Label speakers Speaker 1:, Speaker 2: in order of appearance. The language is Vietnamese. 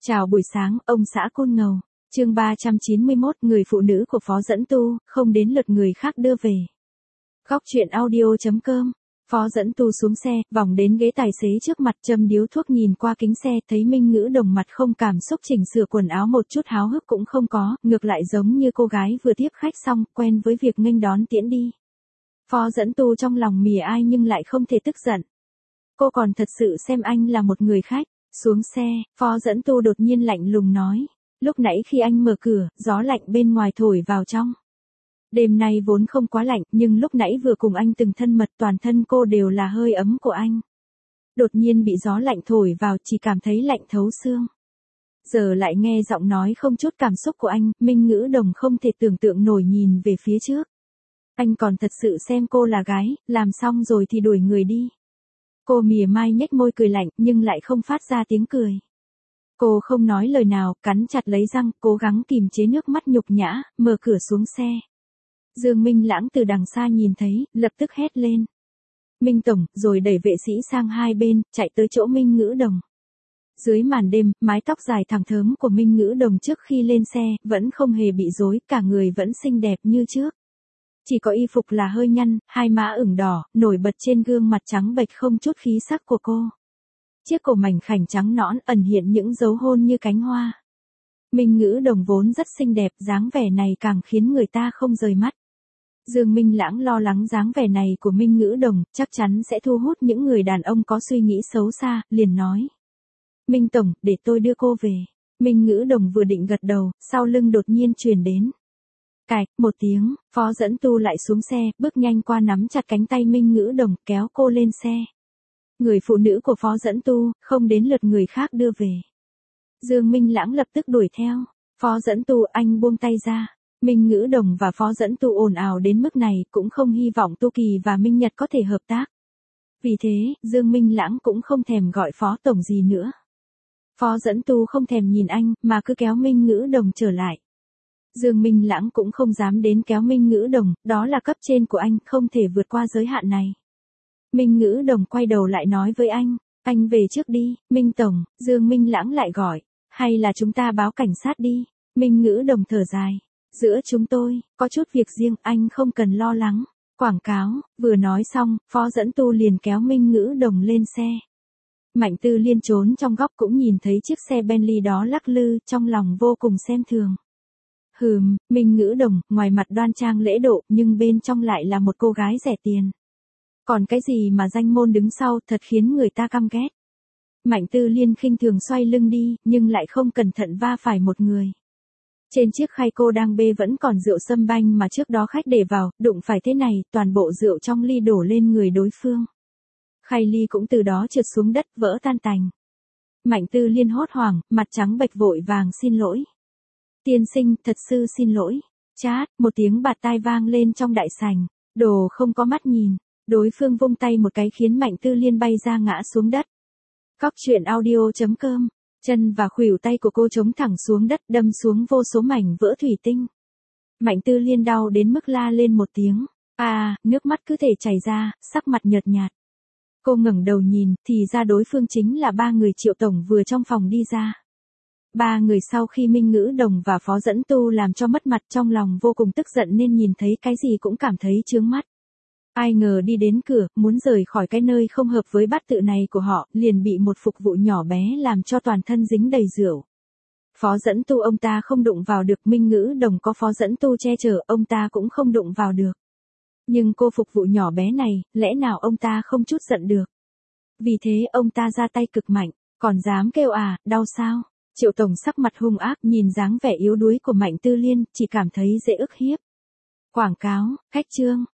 Speaker 1: Chào buổi sáng, ông xã Côn Ngầu. Chương 391, người phụ nữ của Phó Dẫn Tu, không đến lượt người khác đưa về. Góc truyện audio.com. Phó Dẫn Tu xuống xe, vòng đến ghế tài xế trước mặt, châm điếu thuốc, nhìn qua kính xe, thấy Minh Ngữ Đồng mặt không cảm xúc, chỉnh sửa quần áo, một chút háo hức cũng không có, ngược lại giống như cô gái vừa tiếp khách xong, quen với việc nghênh đón tiễn đi. Phó Dẫn Tu trong lòng mỉa ai nhưng lại không thể tức giận. Cô còn thật sự xem anh là một người khách. Xuống xe, Phó Dẫn Tu đột nhiên lạnh lùng nói. Lúc nãy khi anh mở cửa, gió lạnh bên ngoài thổi vào trong. Đêm nay vốn không quá lạnh, nhưng lúc nãy vừa cùng anh từng thân mật, toàn thân cô đều là hơi ấm của anh. Đột nhiên bị gió lạnh thổi vào, chỉ cảm thấy lạnh thấu xương. Giờ lại nghe giọng nói không chút cảm xúc của anh, Minh Ngữ Đồng không thể tưởng tượng nổi nhìn về phía trước. Anh còn thật sự xem cô là gái, làm xong rồi thì đuổi người đi. Cô mỉa mai nhếch môi cười lạnh, nhưng lại không phát ra tiếng cười. Cô không nói lời nào, cắn chặt lấy răng, cố gắng kìm chế nước mắt nhục nhã, mở cửa xuống xe. Dương Minh Lãng từ đằng xa nhìn thấy, lập tức hét lên. Minh Tổng, rồi đẩy vệ sĩ sang hai bên, chạy tới chỗ Minh Ngữ Đồng. Dưới màn đêm, mái tóc dài thẳng thớm của Minh Ngữ Đồng trước khi lên xe, vẫn không hề bị rối, cả người vẫn xinh đẹp như trước. Chỉ có y phục là hơi nhăn, hai má ửng đỏ, nổi bật trên gương mặt trắng bệch không chút khí sắc của cô. Chiếc cổ mảnh khảnh trắng nõn ẩn hiện những dấu hôn như cánh hoa. Minh Ngữ Đồng vốn rất xinh đẹp, dáng vẻ này càng khiến người ta không rời mắt. Dương Minh Lãng lo lắng dáng vẻ này của Minh Ngữ Đồng chắc chắn sẽ thu hút những người đàn ông có suy nghĩ xấu xa, liền nói. Minh Tổng, để tôi đưa cô về. Minh Ngữ Đồng vừa định gật đầu, sau lưng đột nhiên truyền đến. Cạch, một tiếng, Phó Dẫn Tu lại xuống xe, bước nhanh qua nắm chặt cánh tay Minh Ngữ Đồng, kéo cô lên xe. Người phụ nữ của Phó Dẫn Tu, không đến lượt người khác đưa về. Dương Minh Lãng lập tức đuổi theo. Phó Dẫn Tu, anh buông tay ra. Minh Ngữ Đồng và Phó Dẫn Tu ồn ào đến mức này, cũng không hy vọng Tu Kỳ và Minh Nhật có thể hợp tác. Vì thế, Dương Minh Lãng cũng không thèm gọi Phó Tổng gì nữa. Phó Dẫn Tu không thèm nhìn anh, mà cứ kéo Minh Ngữ Đồng trở lại. Dương Minh Lãng cũng không dám đến kéo Minh Ngữ Đồng, đó là cấp trên của anh, không thể vượt qua giới hạn này. Minh Ngữ Đồng quay đầu lại nói với anh về trước đi, Minh Tổng. Dương Minh Lãng lại gọi, hay là chúng ta báo cảnh sát đi. Minh Ngữ Đồng thở dài, giữa chúng tôi, có chút việc riêng, anh không cần lo lắng. Quảng cáo, vừa nói xong, Phó Dẫn Tu liền kéo Minh Ngữ Đồng lên xe. Mạnh Tư Liên trốn trong góc cũng nhìn thấy chiếc xe Bentley đó lắc lư, trong lòng vô cùng xem thường. Minh Ngữ Đồng, ngoài mặt đoan trang lễ độ, nhưng bên trong lại là một cô gái rẻ tiền. Còn cái gì mà danh môn đứng sau, thật khiến người ta căm ghét. Mạnh Tư Liên khinh thường xoay lưng đi, nhưng lại không cẩn thận va phải một người. Trên chiếc khay cô đang bê vẫn còn rượu sâm banh mà trước đó khách để vào, đụng phải thế này, toàn bộ rượu trong ly đổ lên người đối phương. Khay ly cũng từ đó trượt xuống đất, vỡ tan tành. Mạnh Tư Liên hốt hoảng, mặt trắng bệch vội vàng xin lỗi. Tiên sinh, thật sự xin lỗi. Chát, một tiếng bạt tai vang lên trong đại sảnh. Đồ không có mắt nhìn. Đối phương vung tay một cái khiến Mạnh Tư Liên bay ra ngã xuống đất. Góc truyện audio.com. Chân và khuỷu tay của cô chống thẳng xuống đất, đâm xuống vô số mảnh vỡ thủy tinh. Mạnh Tư Liên đau đến mức la lên một tiếng. Nước mắt cứ thể chảy ra, sắc mặt nhợt nhạt. Cô ngẩng đầu nhìn, thì ra đối phương chính là ba người Triệu Tổng vừa trong phòng đi ra. Ba người sau khi Minh Ngữ Đồng và Phó Dẫn Tu làm cho mất mặt, trong lòng vô cùng tức giận nên nhìn thấy cái gì cũng cảm thấy chướng mắt. Ai ngờ đi đến cửa, muốn rời khỏi cái nơi không hợp với bát tự này của họ, liền bị một phục vụ nhỏ bé làm cho toàn thân dính đầy rượu. Phó Dẫn Tu ông ta không đụng vào được, Minh Ngữ Đồng có Phó Dẫn Tu che chở, ông ta cũng không đụng vào được. Nhưng cô phục vụ nhỏ bé này, lẽ nào ông ta không chút giận được. Vì thế ông ta ra tay cực mạnh, còn dám kêu đau sao? Triệu Tổng sắc mặt hung ác, nhìn dáng vẻ yếu đuối của Mạnh Tư Liên, chỉ cảm thấy dễ ức hiếp. Quảng cáo, khách trương,